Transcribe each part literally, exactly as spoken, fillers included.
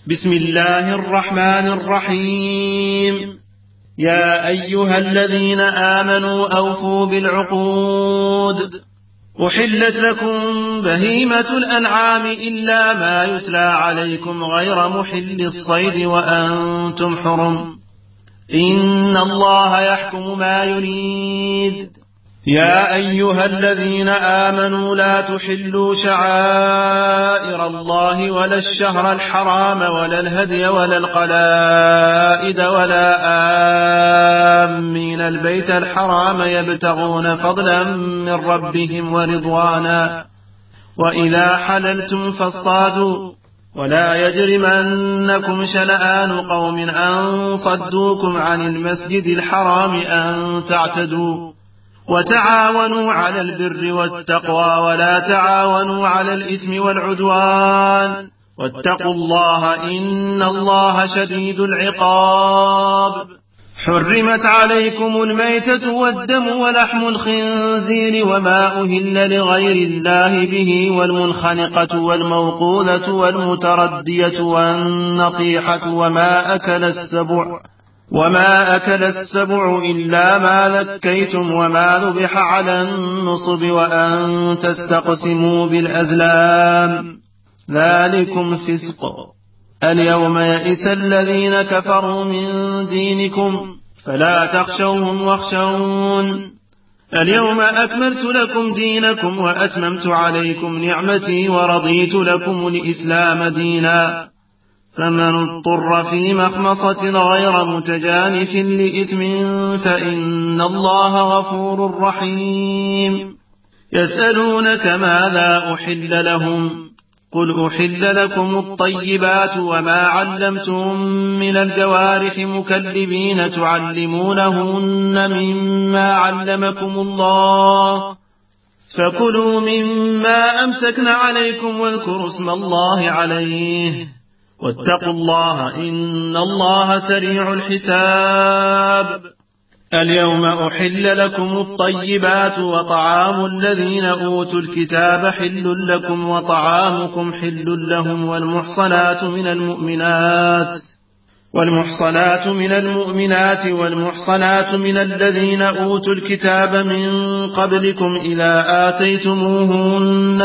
بسم الله الرحمن الرحيم. يا أيها الذين آمنوا أوفوا بالعقود. أحلت لكم بهيمة الأنعام إلا ما يتلى عليكم غير محل الصيد وأنتم حرم، إن الله يحكم ما يريد. يا أيها الذين آمنوا لا تحلوا شعائر الله ولا الشهر الحرام ولا الهدي ولا القلائد ولا آمين البيت الحرام يبتغون فضلا من ربهم ورضوانا، وإذا حللتم فاصطادوا، ولا يجرمنكم شنآن قوم أن صدوكم عن المسجد الحرام أن تعتدوا، وتعاونوا على البر والتقوى ولا تعاونوا على الإثم والعدوان، واتقوا الله إن الله شديد العقاب. حرمت عليكم الميتة والدم ولحم الخنزير وما أهل لغير الله به والمنخنقة والموقوذة والمتردية والنطيحة وما أكل السبع وما أكل السبع إلا ما ذكيتم وما ذبح على النصب وأن تستقسموا بالأزلام، ذلكم فسق. اليوم يئس الذين كفروا من دينكم فلا تخشوهم واخشون. اليوم أكملت لكم دينكم وأتممت عليكم نعمتي ورضيت لكم الإسلام دينا، فمن اضطر في مخمصة غير متجانف لإثم فإن الله غفور رحيم. يسألونك ماذا أحل لهم، قل أحل لكم الطيبات وما علمتم من الجوارح مكلبين تعلمونهن مما علمكم الله، فكلوا مما أمسكن عليكم واذكروا اسم الله عليه، واتقوا الله إن الله سريع الحساب. اليوم أحل لكم الطيبات وطعام الذين أوتوا الكتاب حل لكم وطعامكم حل لهم، والمحصنات من المؤمنات والمحصنات من المؤمنات والمحصنات من الذين أوتوا الكتاب من قبلكم إذا آتيتموهن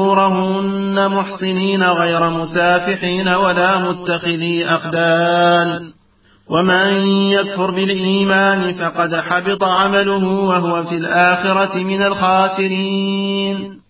أجورهن محصنين غير مسافحين ولا متخذي أخدان، ومن يكفر بالإيمان فقد حبط عمله وهو في الآخرة من الخاسرين.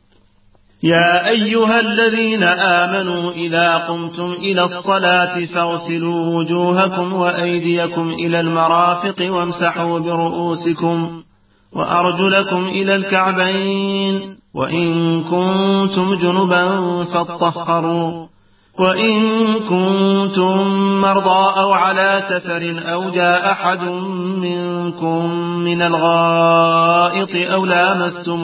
يا أيها الذين آمنوا إذا قمتم إلى الصلاة فاغسلوا وجوهكم وأيديكم إلى المرافق وامسحوا برؤوسكم وأرجلكم إلى الكعبين، وإن كنتم جنبا فاطهروا، وإن كنتم مرضى أو على سفر أو جاء أحد منكم من الغائط أو لامستم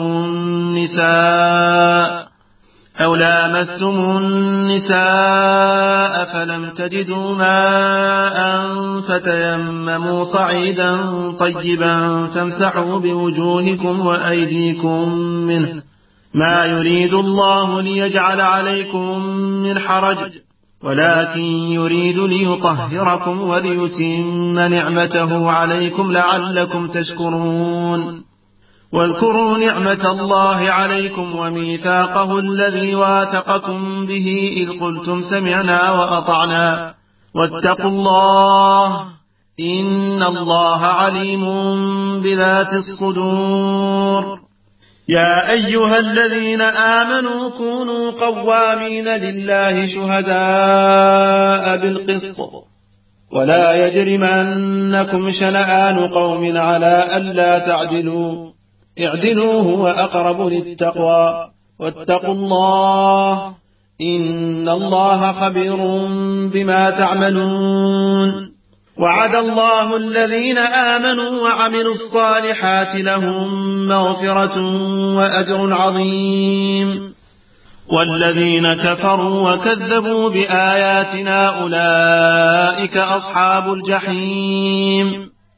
النساء أو لامستم النساء فلم تجدوا ماء فتيمموا صعيدا طيبا فامسحوا بوجوهكم وأيديكم منه، ما يريد الله ليجعل عليكم من حرج ولكن يريد ليطهركم وليتم نعمته عليكم لعلكم تشكرون. واذكروا نعمة الله عليكم وميثاقه الذي واثقكم به إذ قلتم سمعنا وأطعنا، واتقوا الله إن الله عليم بذات الصدور. يا أيها الذين آمنوا كونوا قوامين لله شهداء بالقسط، ولا يجرمنكم شنآن قوم على ألا تعدلوا، اعدلوا هو أقرب للتقوى، واتقوا الله إن الله خبير بما تعملون. وعد الله الذين آمنوا وعملوا الصالحات لهم مغفرة وأجر عظيم، والذين كفروا وكذبوا بآياتنا أولئك أصحاب الجحيم.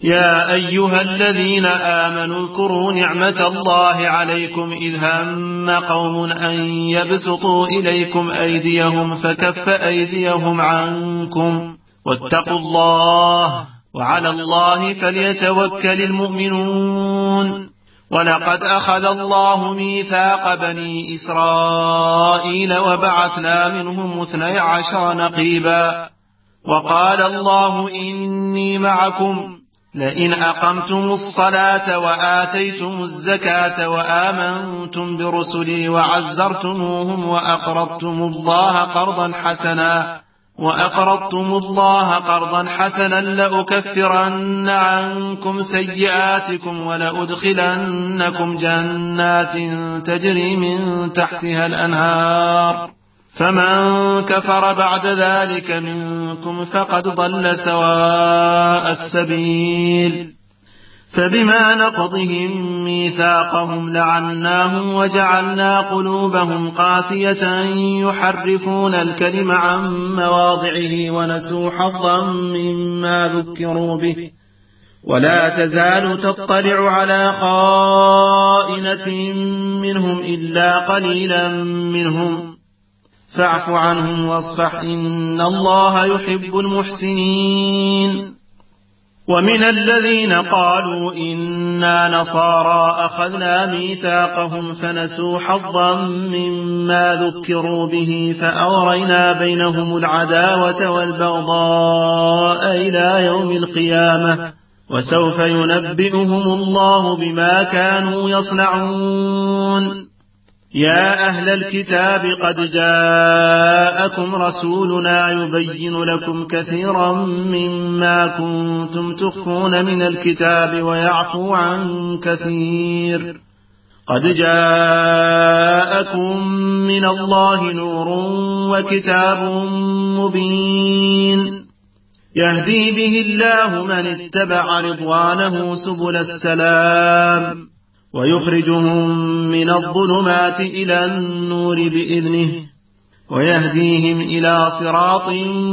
يا أيها الذين آمنوا اذكروا نعمة الله عليكم إذ هم قوم أن يبسطوا إليكم أيديهم فكف أيديهم عنكم واتقوا الله وعلى الله فليتوكل المؤمنون. ولقد أخذ الله ميثاق بني إسرائيل وبعثنا منهم اثني عشر نقيبا وقال الله إني معكم لئن أقمتم الصلاة وآتيتم الزكاة وآمنتم برسلي وعزرتموهم وأقرضتم الله قرضا حسنا وأقرضتم الله قرضا حسنا لأكفرن عنكم سيئاتكم ولأدخلنكم جنات تجري من تحتها الأنهار فمن كفر بعد ذلك منكم فقد ضل سواء السبيل. فبما نقضهم ميثاقهم لعناهم وجعلنا قلوبهم قاسية يحرفون الكلم عن مواضعه ونسوا حظا مما ذكروا به ولا تزال تطلع على خائنة منهم إلا قليلا منهم فاعف عنهم واصفح إن الله يحب المحسنين. ومن الذين قالوا إنا نصارى أخذنا ميثاقهم فنسوا حظا مما ذكروا به فأغرينا بينهم العداوة والبغضاء إلى يوم القيامة وسوف ينبئهم الله بما كانوا يصنعون. يا أهل الكتاب قد جاءكم رسولنا يبين لكم كثيرا مما كنتم تخفون من الكتاب ويعفو عن كثير قد جاءكم من الله نور وكتاب مبين يهدي به الله من اتبع رضوانه سبل السلام ويخرجهم من الظلمات إلى النور بإذنه ويهديهم إلى صراط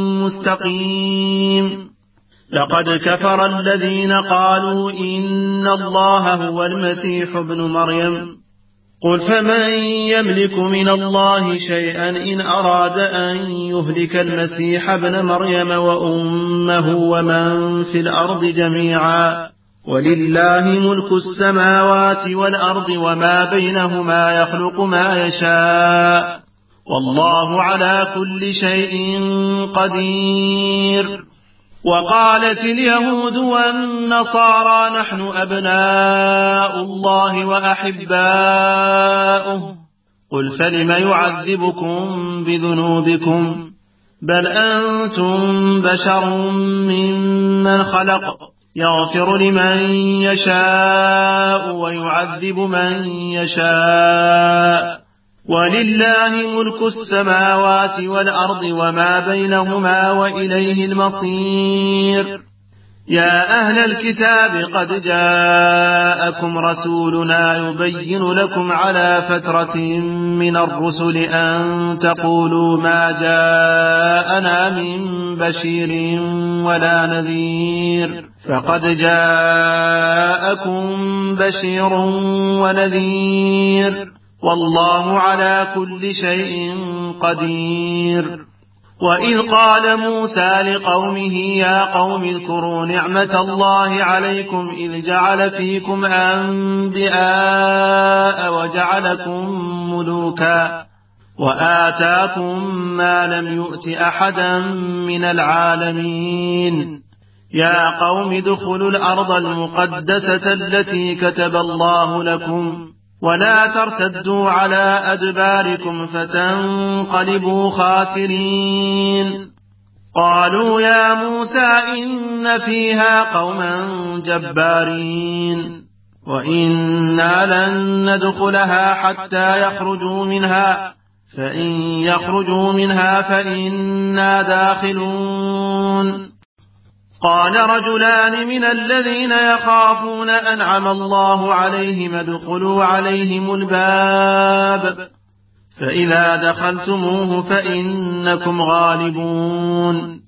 مستقيم. لقد كفر الذين قالوا إن الله هو المسيح ابن مريم قل فمن يملك من الله شيئا إن أراد أن يهلك المسيح ابن مريم وأمه ومن في الأرض جميعا ولله ملك السماوات والأرض وما بينهما يخلق ما يشاء والله على كل شيء قدير. وقالت اليهود والنصارى نحن أبناء الله وأحباؤه قل فلم يعذبكم بذنوبكم بل أنتم بشر ممن خلق يغفر لمن يشاء ويعذب من يشاء ولله ملك السماوات والأرض وما بينهما وإليه المصير. يا أهل الكتاب قد جاءكم رسولنا يبين لكم على فترة من الرسل أن تقولوا ما جاءنا من بشير ولا نذير فقد جاءكم بشير ونذير والله على كل شيء قدير. وإذ قال موسى لقومه يا قوم اذكروا نعمة الله عليكم إذ جعل فيكم أنبياء وجعلكم ملوكا وآتاكم ما لم يؤت أحدا من العالمين. يا قوم ادخلوا الأرض المقدسة التي كتب الله لكم ولا ترتدوا على أدباركم فتنقلبوا خاسرين. قالوا يا موسى إن فيها قوما جبارين وإنا لن ندخلها حتى يخرجوا منها فإن يخرجوا منها فإنا داخلون. قال رجلان من الذين يخافون أنعم الله عليهم ادخلوا عليهم الباب فإذا دخلتموه فإنكم غالبون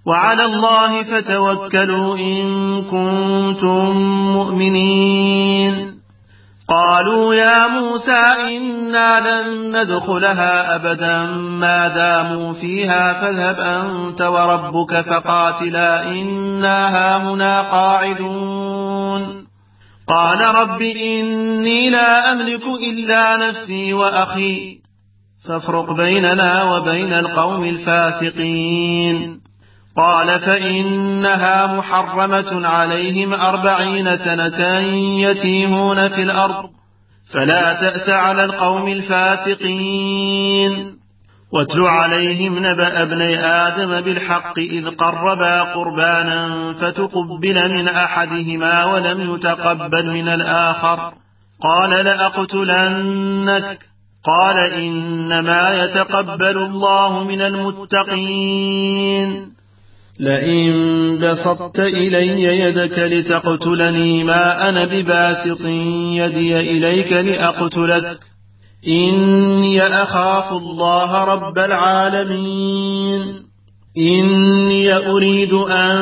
وعلى الله فتوكلوا إن كنتم مؤمنين. قالوا يا موسى إنا لن ندخلها أبدا ما داموا فيها فاذهب أنت وربك فقاتلا إنا هاهنا قاعدون. قال رب إني لا أملك إلا نفسي وأخي فافرق بيننا وبين القوم الفاسقين. قال فإنها محرمة عليهم أربعين سنة يتيهون في الأرض فلا تأس على القوم الفاسقين. واتل عليهم نبأ ابني آدم بالحق إذ قربا قربانا فتقبل من أحدهما ولم يتقبل من الآخر قال لأقتلنك قال إنما يتقبل الله من المتقين. لئن بسطت إلي يدك لتقتلني ما أنا بباسط يدي إليك لأقتلك إني أخاف الله رب العالمين. إني أريد أن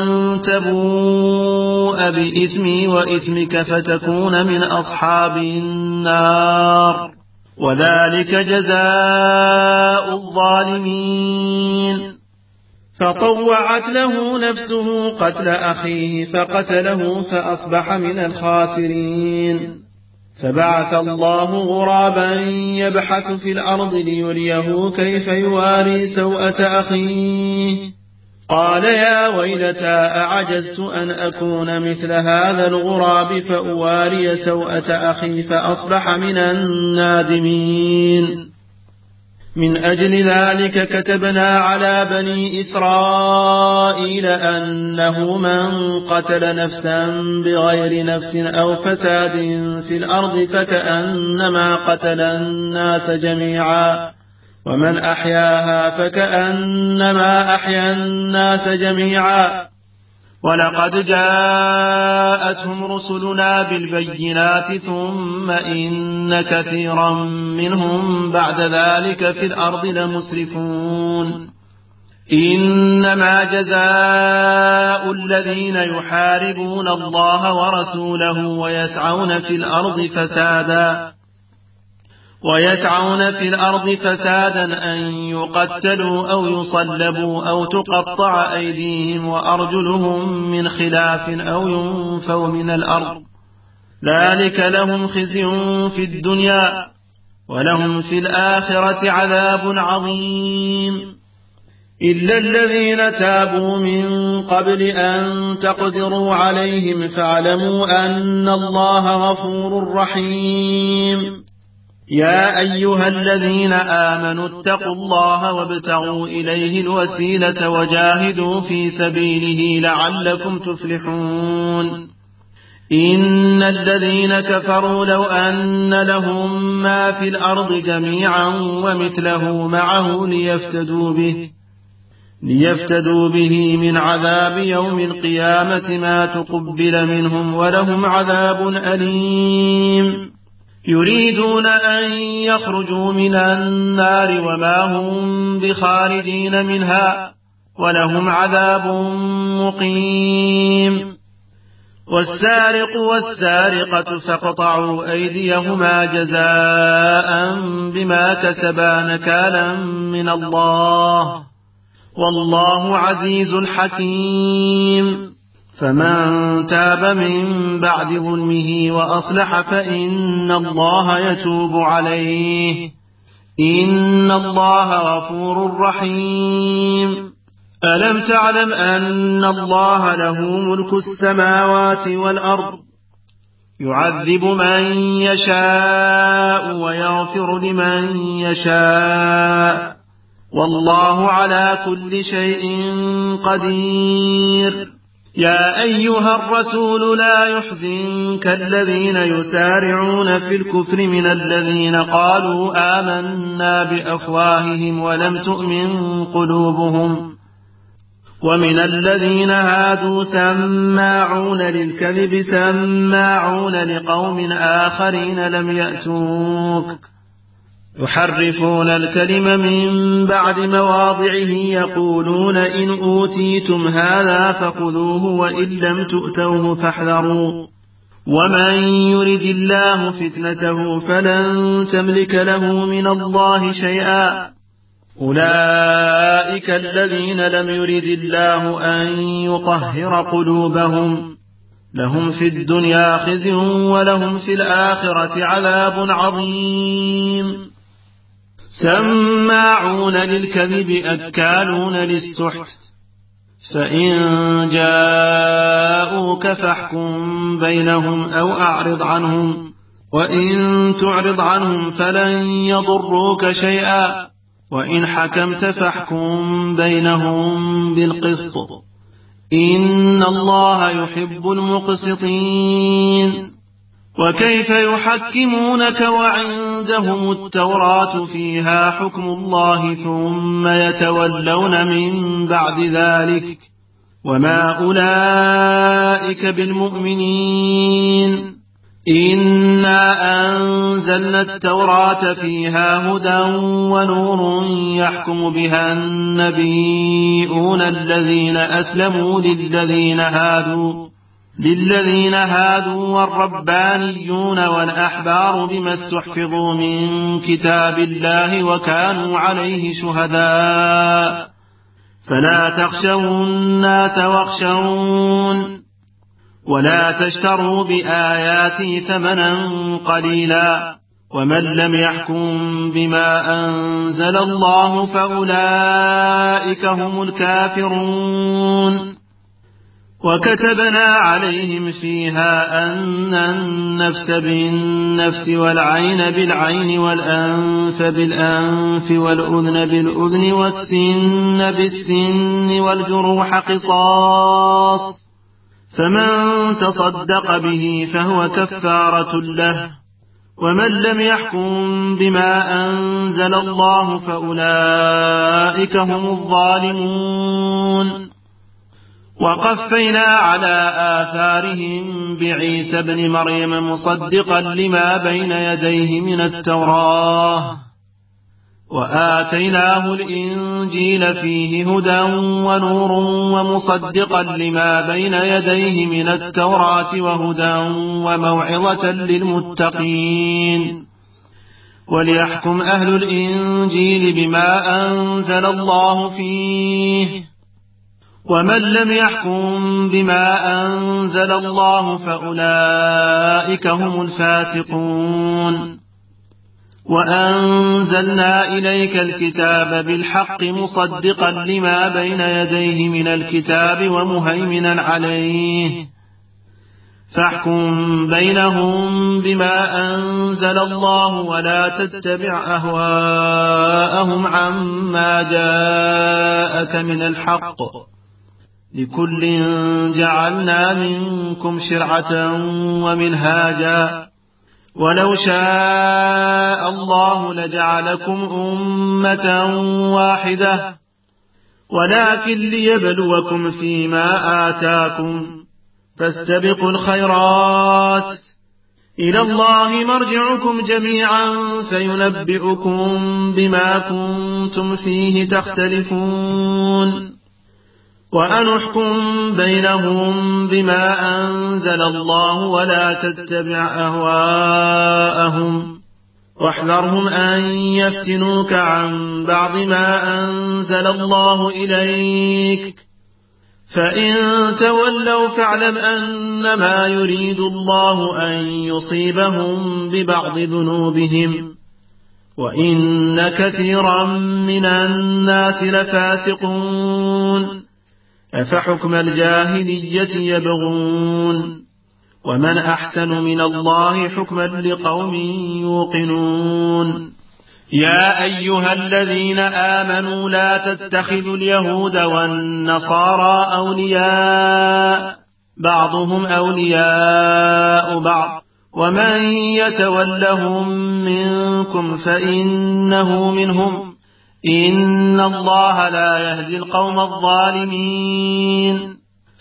تبوء بإثمي وإثمك فتكون من أصحاب النار وذلك جزاء الظالمين. فطوعت له نفسه قتل أخيه فقتله فأصبح من الخاسرين. فبعث الله غرابا يبحث في الأرض ليريه كيف يواري سوءة أخيه قال يا ويلتى أعجزت أن أكون مثل هذا الغراب فأواري سوءة أخي فأصبح من النادمين. من أجل ذلك كتبنا على بني إسرائيل أنه من قتل نفسا بغير نفس أو فساد في الأرض فكأنما قتل الناس جميعا ومن أحياها فكأنما أحيا الناس جميعا. ولقد جاءتهم رسلنا بالبينات ثم إن كثيرا منهم بعد ذلك في الأرض لمسرفون. إنما جزاء الذين يحاربون الله ورسوله ويسعون في الأرض فسادا ويسعون في الأرض فسادا أن يقتلوا أو يصلبوا أو تقطع أيديهم وأرجلهم من خلاف أو ينفوا من الأرض ذلك لهم خزي في الدنيا ولهم في الآخرة عذاب عظيم. إلا الذين تابوا من قبل أن تقدروا عليهم فاعلموا أن الله غفور رحيم. يا أيها الذين آمنوا اتقوا الله وابتغوا إليه الوسيلة وجاهدوا في سبيله لعلكم تفلحون. إن الذين كفروا لو أن لهم ما في الأرض جميعا ومثله معه ليفتدوا به ليفتدوا به من عذاب يوم القيامة ما تقبل منهم ولهم عذاب أليم. يريدون أن يخرجوا من النار وما هم بخارجين منها ولهم عذاب مقيم. والسارق والسارقة فاقطعوا أيديهما جزاء بما كسبا نكالا من الله والله عزيز حكيم. فمن تاب من بعد ظلمه وأصلح فإن الله يتوب عليه إن الله غفور رحيم. ألم تعلم أن الله له ملك السماوات والأرض يعذب من يشاء ويغفر لمن يشاء والله على كل شيء قدير. يا أيها الرسول لا يحزنك الذين يسارعون في الكفر من الذين قالوا آمنا بأفواههم ولم تؤمن قلوبهم ومن الذين هادوا سماعون للكذب سماعون لقوم آخرين لم يأتوك يحرفون الكلم من بعد مواضعه يقولون إن أوتيتم هذا فخذوه وإن لم تؤتوه فاحذروا ومن يرد الله فتنته فلن تملك له من الله شيئا أولئك الذين لم يرد الله أن يطهر قلوبهم لهم في الدنيا خزي ولهم في الآخرة عذاب عظيم سماعون للكذب أكالون للسحت فإن جاءوك فاحكم بينهم أو أعرض عنهم وإن تعرض عنهم فلن يضروك شيئا وإن حكمت فاحكم بينهم بالقسط إن الله يحب المقسطين وكيف يحكمونك وعندهم التوراة فيها حكم الله ثم يتولون من بعد ذلك وما أولئك بالمؤمنين إنا أنزلنا التوراة فيها هدى ونور يحكم بها النبيون الذين أسلموا للذين هادوا للذين هادوا والربانيون والأحبار بما استحفظوا من كتاب الله وكانوا عليه شهداء فلا تخشوا الناس واخشون ولا تشتروا بآياتي ثمنا قليلا ومن لم يحكم بما أنزل الله فأولئك هم الكافرون وكتبنا عليهم فيها أن النفس بالنفس والعين بالعين والأنف بالأنف والأذن بالأذن والسن بالسن والجروح قصاص فمن تصدق به فهو كفارة له ومن لم يحكم بما أنزل الله فأولئك هم الظالمون وقفينا على آثارهم بعيسى ابن مريم مصدقا لما بين يديه من التوراة وآتيناه الإنجيل فيه هدى ونور ومصدقا لما بين يديه من التوراة وهدى وموعظة للمتقين وليحكم أهل الإنجيل بما أنزل الله فيه ومن لم يحكم بما أنزل الله فأولئك هم الفاسقون وأنزلنا إليك الكتاب بالحق مصدقا لما بين يديه من الكتاب ومهيمنا عليه فاحكم بينهم بما أنزل الله ولا تتبع أهواءهم عما جاءك من الحق لكل جعلنا منكم شرعة ومنهاجا ولو شاء الله لجعلكم أمة واحدة ولكن ليبلوكم فيما آتاكم فاستبقوا الخيرات إلى الله مرجعكم جميعا فينبئكم بما كنتم فيه تختلفون وأنحكم بينهم بما أنزل الله ولا تتبع أهواءهم واحذرهم أن يفتنوك عن بعض ما أنزل الله إليك فإن تولوا فاعلم أنما يريد الله أن يصيبهم ببعض ذنوبهم وإن كثيرا من الناس لفاسقون أفحكم الجاهلية يبغون ومن أحسن من الله حكما لقوم يوقنون يا أيها الذين آمنوا لا تتخذوا اليهود والنصارى أولياء بعضهم أولياء بعض ومن يتولهم منكم فإنه منهم إن الله لا يهدي القوم الظالمين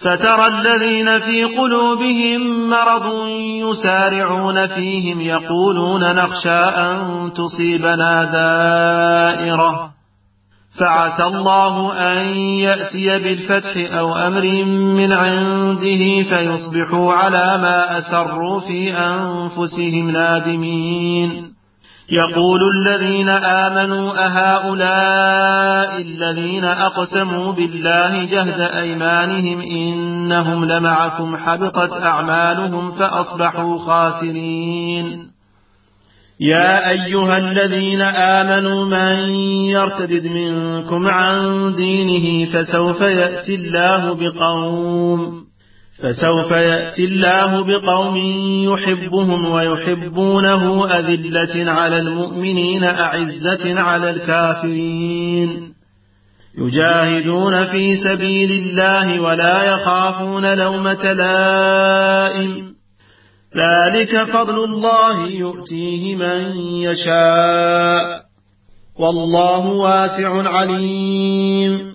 فترى الذين في قلوبهم مرض يسارعون فيهم يقولون نخشى أن تصيبنا دائرة فعسى الله أن يأتي بالفتح أو أمر من عنده فيصبحوا على ما أسروا في أنفسهم نادمين. يقول الذين آمنوا أهؤلاء الذين أقسموا بالله جهد أيمانهم إنهم لمعكم حبطت أعمالهم فأصبحوا خاسرين. يا أيها الذين آمنوا من يرتد منكم عن دينه فسوف يأتي الله بقوم فسوف يأتي الله بقوم يحبهم ويحبونه أذلة على المؤمنين أعزة على الكافرين يجاهدون في سبيل الله ولا يخافون لومة لائم ذلك فضل الله يؤتيه من يشاء والله واسع عليم.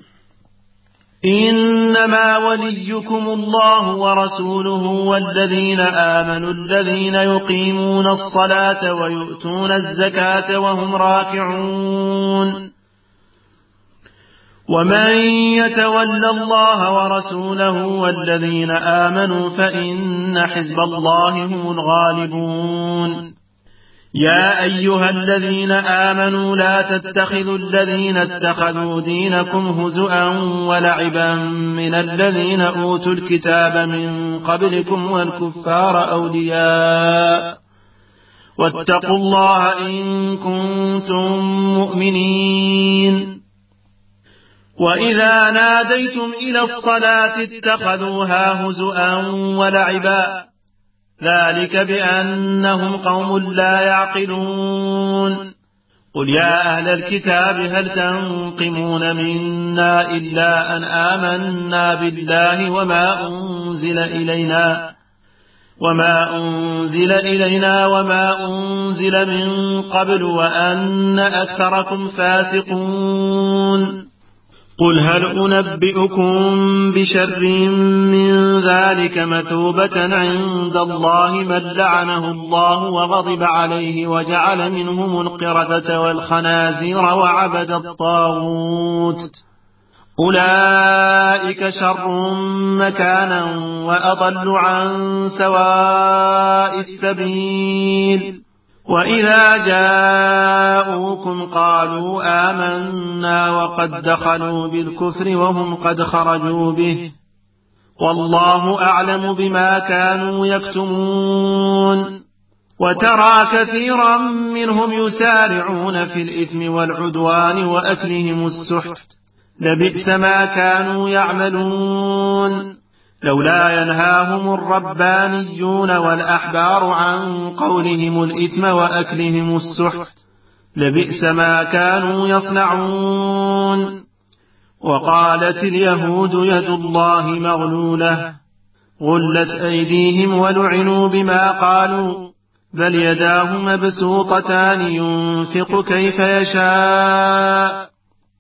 إنما وليكم الله ورسوله والذين آمنوا الذين يقيمون الصلاة ويؤتون الزكاة وهم راكعون ومن يتول الله ورسوله والذين آمنوا فإن حزب الله هم الغالبون. يا أيها الذين آمنوا لا تتخذوا الذين اتخذوا دينكم هزؤا ولعبا من الذين أوتوا الكتاب من قبلكم والكفار أولياء واتقوا الله إن كنتم مؤمنين. وإذا ناديتم إلى الصلاة اتخذوها هزؤا ولعبا ذلك بأنهم قوم لا يعقلون. قل يا أهل الكتاب هل تنقمون منا إلا أن آمنا بالله وما أنزل إلينا وما أنزل إلينا وما أنزل من قبل وأن أكثركم فاسقون. قل هل أنبئكم بشر من ذلك مثوبة عند الله من لعنه الله وغضب عليه وجعل منهم القردة والخنازير وعبد الطاغوت أولئك شر مكانا وأضل عن سواء السبيل. وإذا جاءوكم قالوا آمنا وقد دخلوا بالكفر وهم قد خرجوا به والله أعلم بما كانوا يكتمون. وترى كثيرا منهم يسارعون في الإثم والعدوان وأكلهم السحت لبئس ما كانوا يعملون. لولا ينهاهم الربانيون والأحبار عن قولهم الإثم وأكلهم السحت لبئس ما كانوا يصنعون. وقالت اليهود يد الله مغلولة غلت أيديهم ولعنوا بما قالوا بل يداه مبسوطتان ينفق كيف يشاء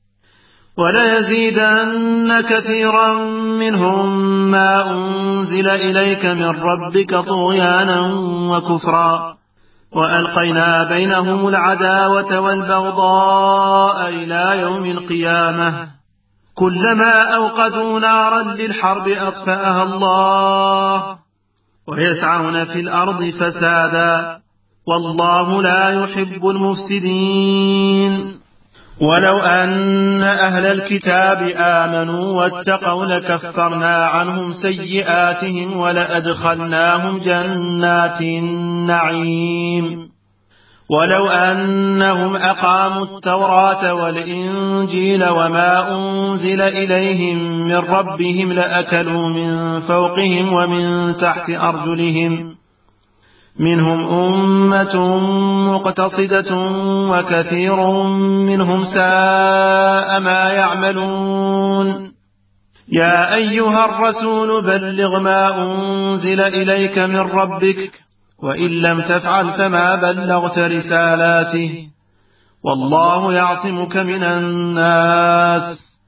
وليزيدن كثيرا منهم ما أنزل إليك من ربك طغيانا وكفرا وألقينا بينهم العداوة والبغضاء إلى يوم القيامة كلما أوقدوا نارا للحرب أطفأها الله ويسعون في الأرض فسادا والله لا يحب المفسدين. ولو أن أهل الكتاب آمنوا واتقوا لكفرنا عنهم سيئاتهم ولأدخلناهم جنات النعيم. ولو أنهم أقاموا التوراة والإنجيل وما أنزل إليهم من ربهم لأكلوا من فوقهم ومن تحت أرجلهم منهم أمة مقتصدة وكثير منهم ساء ما يعملون. يا أيها الرسول بلغ ما أنزل إليك من ربك وإن لم تفعل فما بلغت رسالاته والله يعصمك من الناس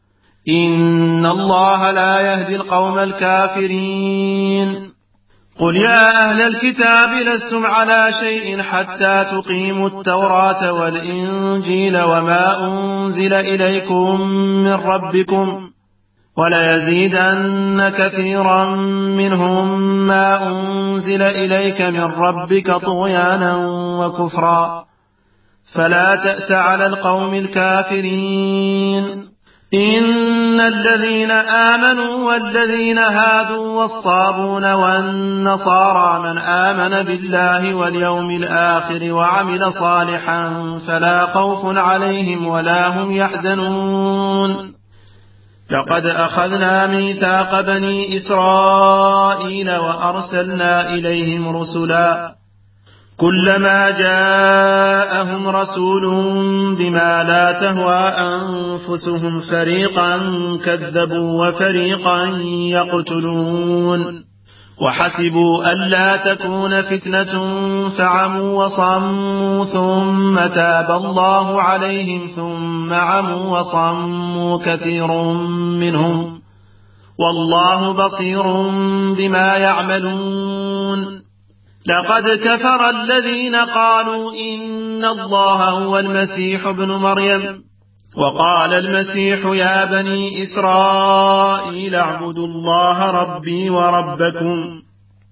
إن الله لا يهدي القوم الكافرين قل يا أهل الكتاب لستم على شيء حتى تقيموا التوراة والإنجيل وما أنزل إليكم من ربكم وليزيدن كثيرا منهم ما أنزل إليك من ربك طغيانا وكفرا فلا تأس على القوم الكافرين إن الذين آمنوا والذين هادوا والصابون والنصارى من آمن بالله واليوم الآخر وعمل صالحا فلا خوف عليهم ولا هم يحزنون لقد أخذنا ميثاق بني إسرائيل وأرسلنا إليهم رسلا كلما جاءهم رسول بما لا تهوى أنفسهم فريقا كذبوا وفريقا يقتلون وحسبوا ألا تكون فتنة فعموا وصموا ثم تاب الله عليهم ثم عموا وصموا كثير منهم والله بصير بما يعملون لقد كفر الذين قالوا إن الله هو المسيح ابن مريم وقال المسيح يا بني إسرائيل اعبدوا الله ربي وربكم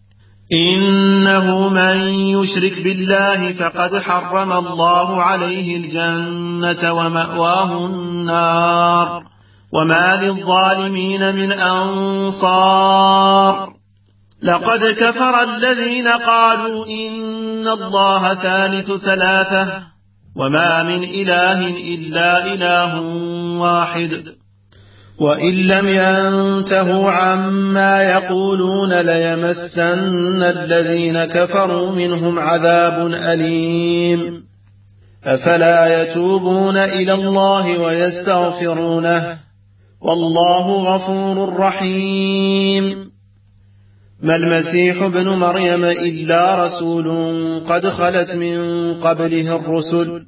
إنه من يشرك بالله فقد حرم الله عليه الجنة ومأواه النار وما للظالمين من أنصار لقد كفر الذين قالوا إن الله ثالث ثلاثة وما من إله إلا إله واحد وإن لم ينتهوا عما يقولون ليمسن الذين كفروا منهم عذاب أليم أفلا يتوبون إلى الله ويستغفرونه والله غفور رحيم ما المسيح ابن مريم إلا رسول قد خلت من قبله الرسل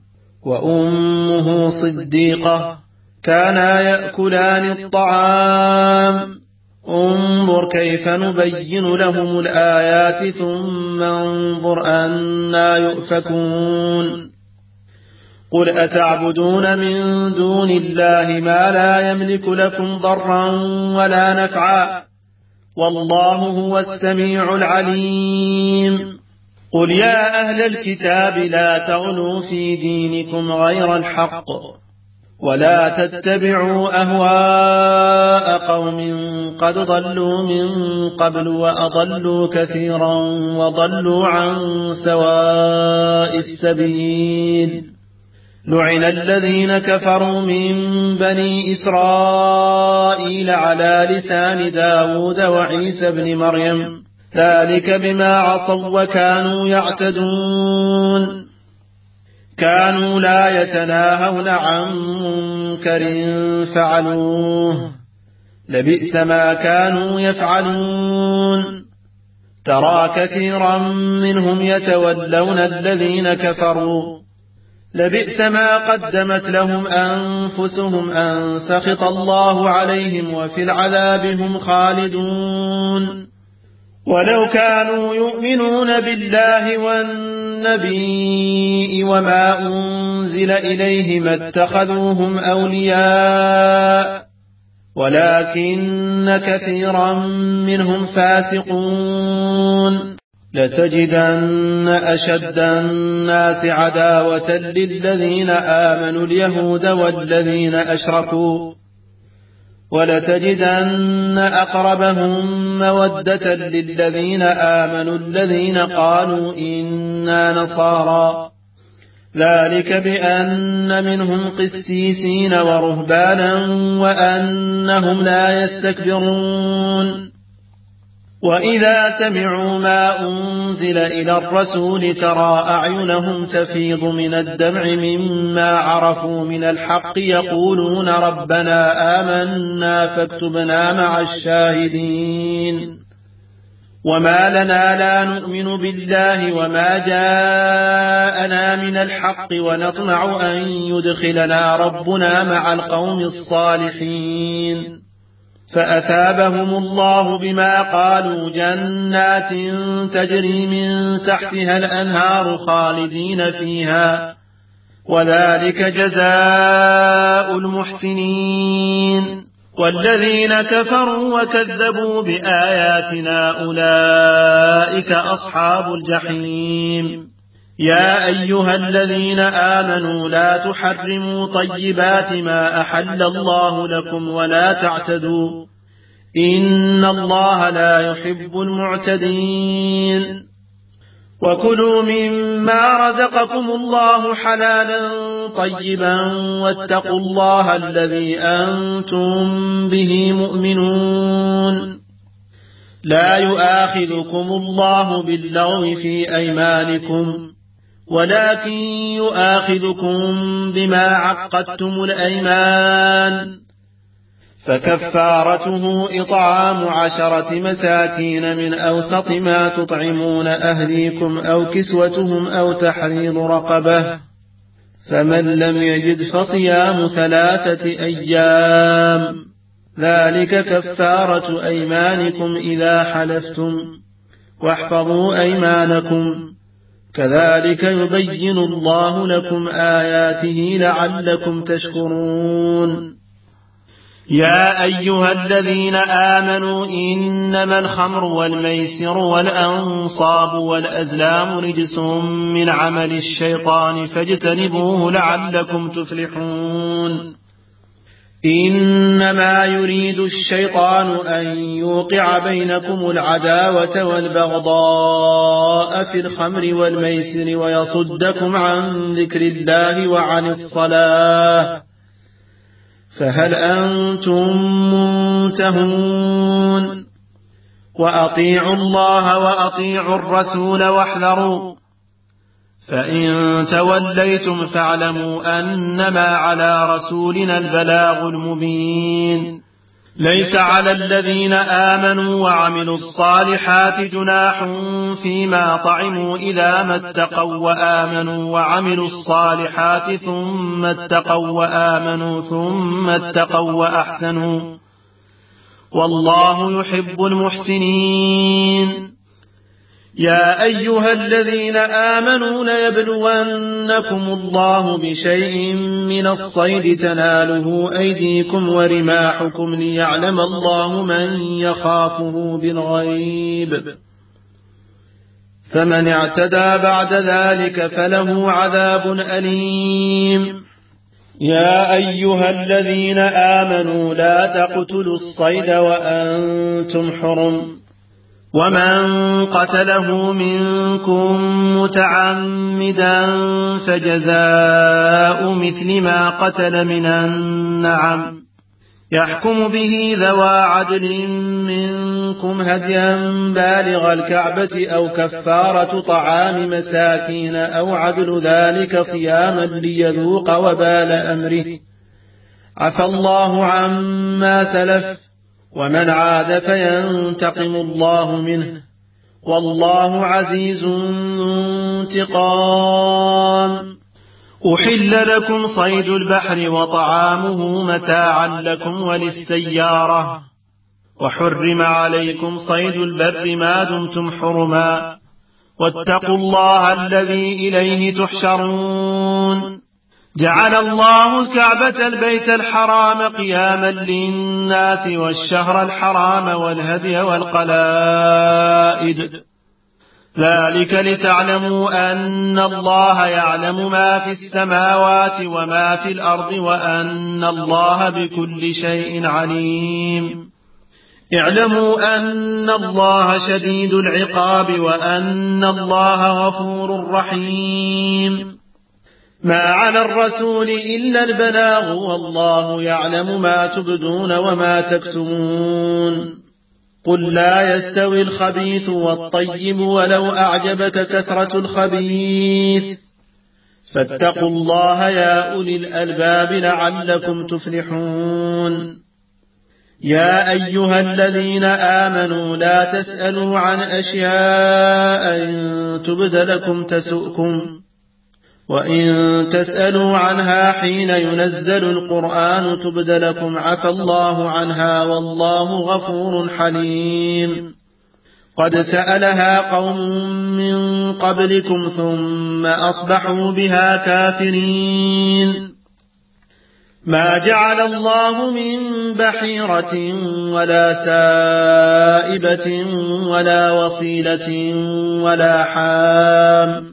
وأمه صديقة كانا يأكلان الطعام انظر كيف نبين لهم الآيات ثم انظر أنا يؤفكون قل أتعبدون من دون الله ما لا يملك لكم ضرا ولا نفعا والله هو السميع العليم قل يا أهل الكتاب لا تغلوا في دينكم غير الحق ولا تتبعوا أهواء قوم قد ضلوا من قبل وأضلوا كثيرا وضلوا عن سواء السبيل لعن الذين كفروا من بني إسرائيل على لسان داود وعيسى بن مريم ذلك بما عصوا وكانوا يعتدون كانوا لا يتناهون عن منكر فعلوه لبئس ما كانوا يفعلون ترى كثيرا منهم يتولون الذين كفروا لبئس ما قدمت لهم أنفسهم أن سخط الله عليهم وفي العذاب هم خالدون ولو كانوا يؤمنون بالله والنبي وما أنزل إليه ما اتخذوهم أولياء ولكن كثيرا منهم فاسقون لتجدن أشد الناس عداوة للذين آمنوا اليهود والذين أشركوا ولتجدن أقربهم مودة للذين آمنوا الذين قالوا إنا نصارى ذلك بأن منهم قسيسين ورهبانا وأنهم لا يستكبرون وإذا سمعوا ما أنزل إلى الرسول ترى أعينهم تفيض من الدمع مما عرفوا من الحق يقولون ربنا آمنا فاكتبنا مع الشاهدين وما لنا لا نؤمن بالله وما جاءنا من الحق ونطمع أن يدخلنا ربنا مع القوم الصالحين فأثابهم الله بما قالوا جنات تجري من تحتها الأنهار خالدين فيها وذلك جزاء المحسنين والذين كفروا وكذبوا بآياتنا أولئك أصحاب الجحيم يا أيها الذين آمنوا لا تحرموا طيبات ما أحل الله لكم ولا تعتدوا إن الله لا يحب المعتدين وكلوا مما رزقكم الله حلالا طيبا واتقوا الله الذي أنتم به مؤمنون لا يؤاخذكم الله باللغو في أيمانكم ولكن يؤاخذكم بما عقدتم الأيمان فكفارته إطعام عشرة مساكين من أوسط ما تطعمون أهليكم أو كسوتهم أو تحرير رقبة فمن لم يجد فصيام ثلاثة أيام ذلك كفارة أيمانكم إذا حلفتم واحفظوا أيمانكم كذلك يبين الله لكم آياته لعلكم تشكرون يا أيها الذين آمنوا إنما الخمر والميسر والأنصاب والأزلام رجس من عمل الشيطان فاجتنبوه لعلكم تفلحون إنما يريد الشيطان أن يوقع بينكم العداوة والبغضاء في الخمر والميسر ويصدكم عن ذكر الله وعن الصلاة فهل أنتم منتهون وأطيعوا الله وأطيعوا الرسول واحذروا فإن توليتم فاعلموا أنما على رسولنا البلاغ المبين ليس على الذين آمنوا وعملوا الصالحات جناح فيما طعموا إذا ما اتقوا وآمنوا وعملوا الصالحات ثم اتقوا وآمنوا ثم اتقوا وأحسنوا والله يحب المحسنين يا أيها الذين آمنوا ليبلونكم الله بشيء من الصيد تناله أيديكم ورماحكم ليعلم الله من يخافه بالغيب فمن اعتدى بعد ذلك فله عذاب أليم يا أيها الذين آمنوا لا تقتلوا الصيد وأنتم حرم ومن قتله منكم متعمدا فجزاء مثل ما قتل من النعم يحكم به ذوى عدل منكم هديا بالغ الكعبة أو كفارة طعام مساكين أو عدل ذلك صياما ليذوق وبال أمره عفى الله عما سلف ومن عاد فينتقم الله منه والله عزيز ذو انتقام أحل لكم صيد البحر وطعامه متاعا لكم وللسيارة وحرم عليكم صيد البر ما دمتم حرما واتقوا الله الذي إليه تحشرون جعل الله الكعبة البيت الحرام قياما للناس والشهر الحرام والهدي والقلائد ذلك لتعلموا أن الله يعلم ما في السماوات وما في الأرض وأن الله بكل شيء عليم اعلموا أن الله شديد العقاب وأن الله غفور رحيم ما على الرسول إلا البلاغ والله يعلم ما تبدون وما تكتمون قل لا يستوي الخبيث والطيب ولو أعجبك كثرة الخبيث فاتقوا الله يا أولي الألباب لعلكم تفلحون يا أيها الذين آمنوا لا تسألوا عن أشياء إن تبد لكم تسؤكم وإن تسألوا عنها حين ينزل القرآن تبد لكم عفى الله عنها والله غفور حليم قد سألها قوم من قبلكم ثم أصبحوا بها كافرين ما جعل الله من بحيرة ولا سائبة ولا وصيلة ولا حام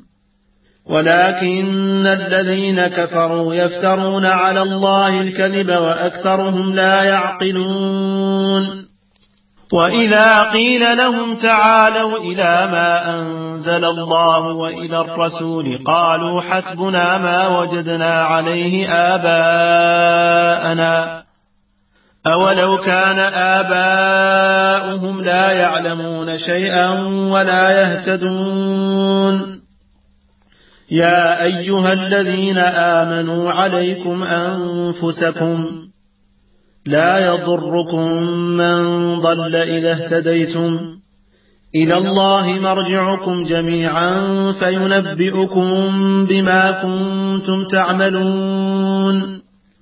ولكن الذين كفروا يفترون على الله الكذب وأكثرهم لا يعقلون وإذا قيل لهم تعالوا إلى ما أنزل الله وإلى الرسول قالوا حسبنا ما وجدنا عليه آباءنا أولو كان آباؤهم لا يعلمون شيئا ولا يهتدون يا أيها الذين آمنوا عليكم أنفسكم لا يضركم من ضل إذا اهتديتم إلى الله مرجعكم جميعا فينبئكم بما كنتم تعملون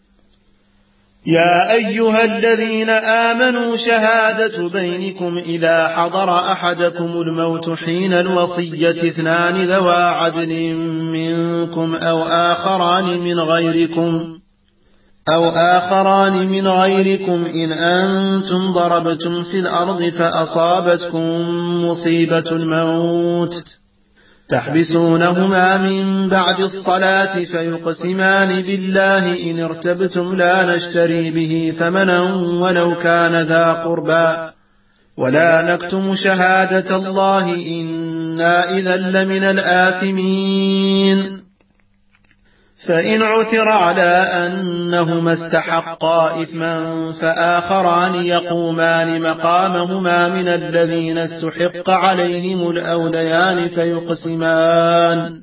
يا أيها الذين آمنوا شهادة بينكم إذا حضر أحدكم الموت حين الوصية اثنان ذوى عدل منكم أو آخران من غيركم أو آخران من غيركم إن أنتم ضربتم في الأرض فأصابتكم مصيبة الموت تحبسونهما من بعد الصلاة فيقسمان بالله إن ارتبتم لا نشتري به ثمنا ولو كان ذا قربى ولا نكتم شهادة الله إنا إذا لمن الآثمين فإن عثر على أنهما استحقا إثما فآخران يقومان مقامهما من الذين استحق عليهم الأوليان فيقسمان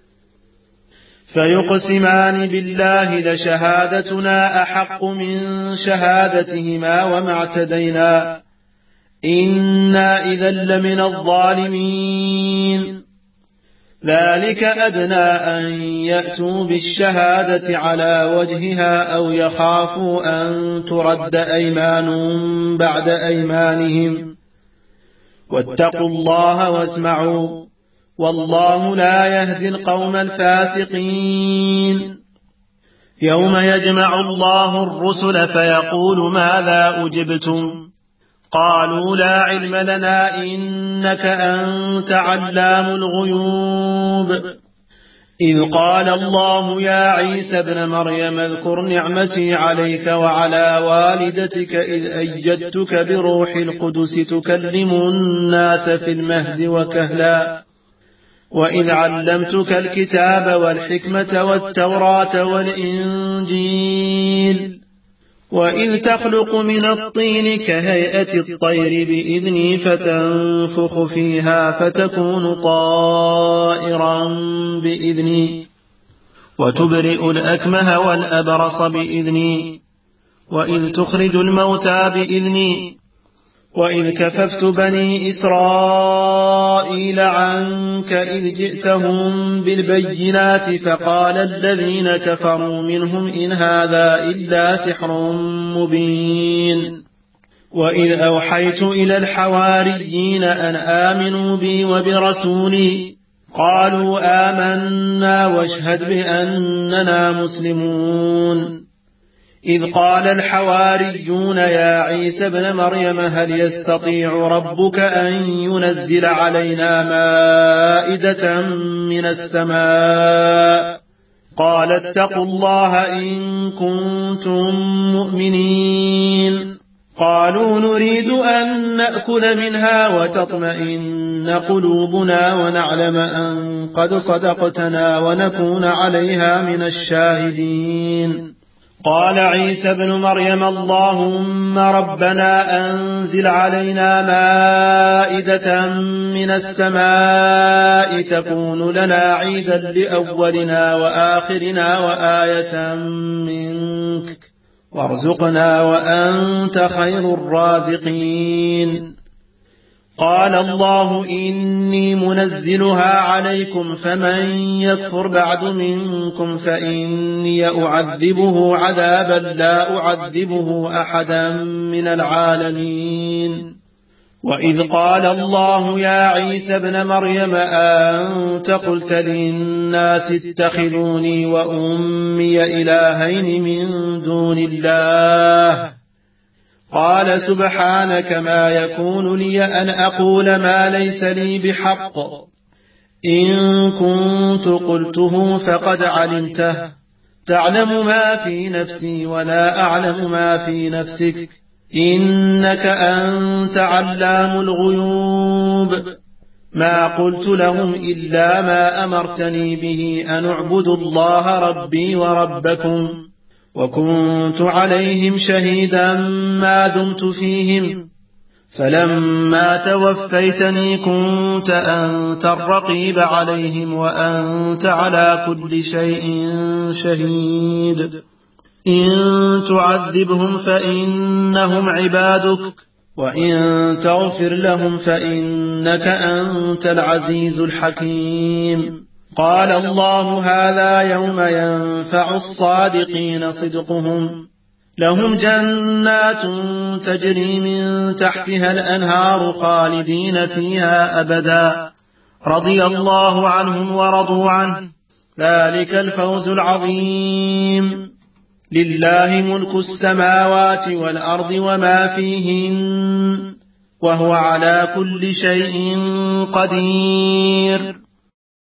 فيقسمان بالله لشهادتنا أحق من شهادتهما وما اعتدينا إنا إذا لمن الظالمين ذلك أدنى أن يأتوا بالشهادة على وجهها أو يخافوا أن ترد أيمان بعد أيمانهم واتقوا الله واسمعوا والله لا يهدي القوم الفاسقين يوم يجمع الله الرسل فيقول ماذا أجبتم قالوا لا علم لنا إنك أنت علام الغيوب إذ قال الله يا عيسى ابن مريم اذكر نعمتي عليك وعلى والدتك إذ أيدتك بروح القدس تكلم الناس في المهد وكهلا وإذ علمتك الكتاب والحكمة والتوراة والإنجيل وإذ تخلق من الطين كهيئة الطير بإذني فتنفخ فيها فتكون طائرا بإذني وتبرئ الأكمه والأبرص بإذني وإذ تخرج الموتى بإذني وإذ كففت بني إسرائيل عنك إذ جئتهم بالبينات فقال الذين كفروا منهم إن هذا إلا سحر مبين وإذ أوحيت إلى الحواريين أن آمنوا بي وبرسولي قالوا آمنا واشهد بأننا مسلمون إذ قال الحواريون يا عيسى ابن مريم هل يستطيع ربك أن ينزل علينا مائدة من السماء قال اتقوا الله إن كنتم مؤمنين قالوا نريد أن نأكل منها وتطمئن قلوبنا ونعلم أن قد صدقتنا ونكون عليها من الشاهدين قال عيسى ابن مريم اللهم ربنا أنزل علينا مائدة من السماء تكون لنا عيدا لأولنا وآخرنا وآية منك وارزقنا وأنت خير الرازقين. قال الله إني منزلها عليكم فمن يكفر بعد منكم فإني أعذبه عذابا لا أعذبه أحدا من العالمين. وإذ قال الله يا عيسى ابن مريم أنت قلت للناس اتخذوني وأمي إلهين من دون الله قال سبحانك ما يكون لي أن أقول ما ليس لي بحق إن كنت قلته فقد علمته تعلم ما في نفسي ولا أعلم ما في نفسك إنك أنت علام الغيوب. ما قلت لهم إلا ما أمرتني به أن اعبدوا الله ربي وربكم وكنت عليهم شهيدا ما دمت فيهم فلما توفيتني كنت أنت الرقيب عليهم وأنت على كل شيء شهيد. إن تعذبهم فإنهم عبادك وإن تغفر لهم فإنك أنت العزيز الحكيم. قال الله هذا يوم ينفع الصادقين صدقهم لهم جنات تجري من تحتها الأنهار خالدين فيها أبدا رضي الله عنهم ورضوا عنه ذلك الفوز العظيم. لله ملك السماوات والأرض وما فيهن وهو على كل شيء قدير.